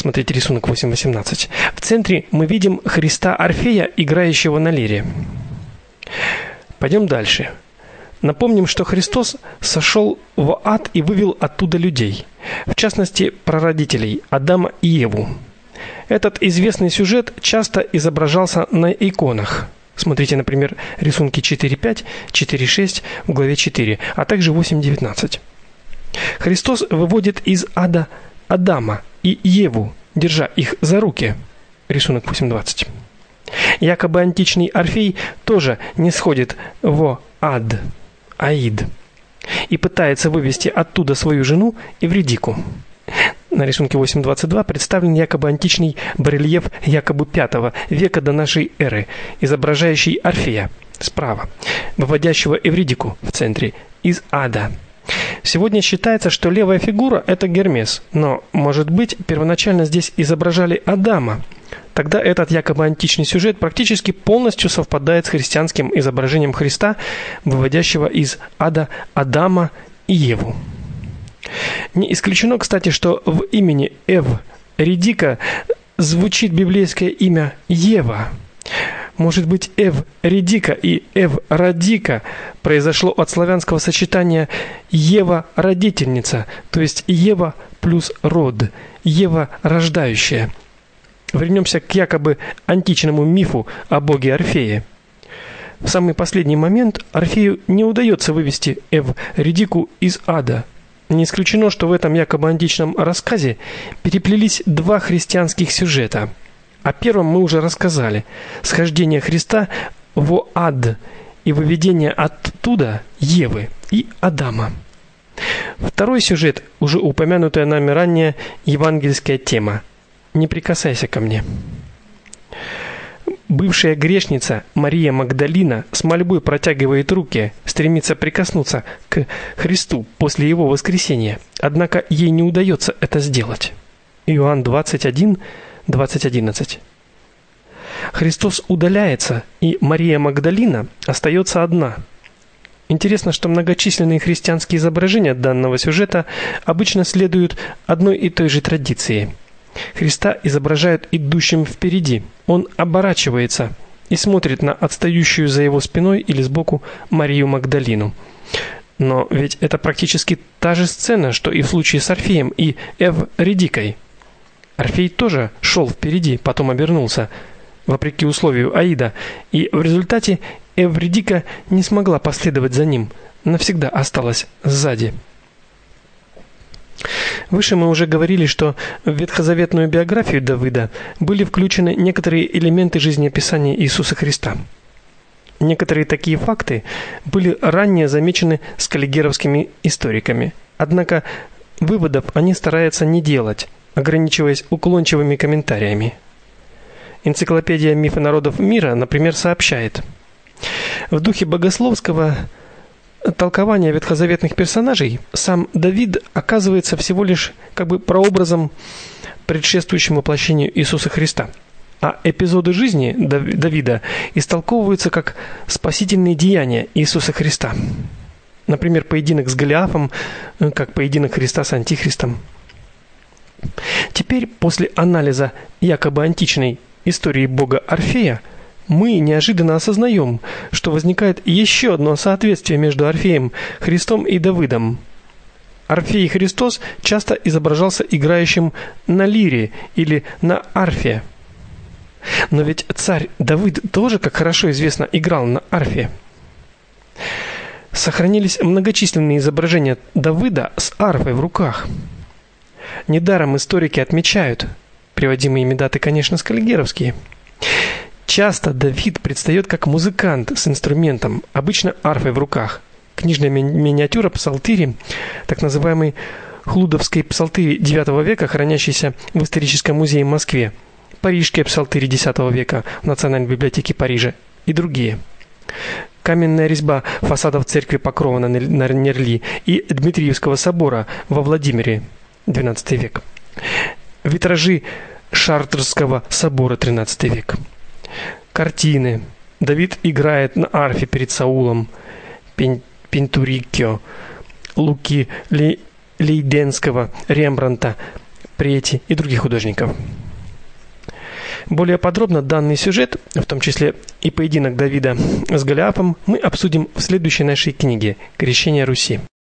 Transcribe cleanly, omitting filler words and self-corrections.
Смотрите рисунок 8.18. В центре мы видим Христа Орфея, играющего на лире. Пойдем дальше. Напомним, что Христос сошел в ад и вывел оттуда людей, в частности, прародителей Адама и Еву. Этот известный сюжет часто изображался на иконах. Смотрите, например, рисунки 4.5, 4.6 в главе 4, а также 8.19. Христос выводит из ада Адама и Еву, держа их за руки. Рисунок 8.20. Якобы античный Орфей тоже не сходит в ад, Аид, и пытается вывести оттуда свою жену Эвридику. На рисунке 8.22 представлен якобы античный барельеф якобы V века до нашей эры, изображающий Орфея справа, выводящего Эвридику в центре из ада. Сегодня считается, что левая фигура – это Гермес, но, может быть, первоначально здесь изображали Адама. Тогда этот якобы античный сюжет практически полностью совпадает с христианским изображением Христа, выводящего из ада Адама и Еву. Не исключено, кстати, что в имени Эвридика звучит библейское имя Ева. Может быть, Эвридика и Эвродика произошло от славянского сочетания Ева-родительница, то есть Ева плюс род, Ева рождающая. Вернемся к якобы античному мифу о боге Орфее. В самый последний момент Орфею не удается вывести Эвридику из ада. Не исключено, что в этом якобы античном рассказе переплелись два христианских сюжета. О первом мы уже рассказали – схождение Христа в ад и выведение оттуда Евы и Адама. Второй сюжет – уже упомянутая нами ранее евангельская тема «Не прикасайся ко мне». Бывшая грешница Мария Магдалина с мольбой протягивает руки, стремится прикоснуться к Христу после его воскресения, однако ей не удается это сделать. Иоанн 21, 20-11. Христос удаляется, и Мария Магдалина остается одна. Интересно, что многочисленные христианские изображения данного сюжета обычно следуют одной и той же традиции. Христа изображают идущим впереди. Он оборачивается и смотрит на отстающую за его спиной или сбоку Марию Магдалину. Но ведь это практически та же сцена, что и в случае с Орфеем и Эвридикой. Орфей тоже шел впереди, потом обернулся, вопреки условию Аида, и в результате Эвридика не смогла последовать за ним, навсегда осталась сзади. Выше мы уже говорили, что в ветхозаветную биографию Давида были включены некоторые элементы жизнеописания Иисуса Христа. Некоторые такие факты были ранее замечены скаллигеровскими историками. Однако выводов они стараются не делать, ограничиваясь уклончивыми комментариями. Энциклопедия «Мифы народов мира», например, сообщает: в духе богословского толкования ветхозаветных персонажей сам Давид оказывается всего лишь прообразом, предшествующим воплощению Иисуса Христа. А эпизоды жизни Давида истолковываются как спасительные деяния Иисуса Христа. Например, поединок с Голиафом, как поединок Христа с Антихристом. Теперь, после анализа якобы античной истории бога Орфея, мы неожиданно осознаем, что возникает еще одно соответствие между Орфеем, Христом и Давидом. Орфей Христос часто изображался играющим на лире или на арфе. Но ведь царь Давид тоже, как хорошо известно, играл на арфе. Сохранились многочисленные изображения Давида с арфой в руках. Недаром историки отмечают, приводимые ими даты, конечно, скаллигеровские, часто Давид предстает как музыкант с инструментом, обычно арфой в руках. Книжная миниатюра псалтыри, так называемый Хлудовский псалтырь IX века, хранящийся в историческом музее в Москве, Парижские псалтыри X века в Национальной библиотеке Парижа и другие. Каменная резьба фасадов церкви Покрова на Нерли и Дмитриевского собора во Владимире, XII век. Витражи Шартрского собора, XIII век. Картины. Давид играет на арфе перед Саулом. Пинтуриккио. Луки Лейденского, Рембрандта, Прети и других художников. Более подробно данный сюжет, в том числе и поединок Давида с Голиафом, мы обсудим в следующей нашей книге «Крещение Руси».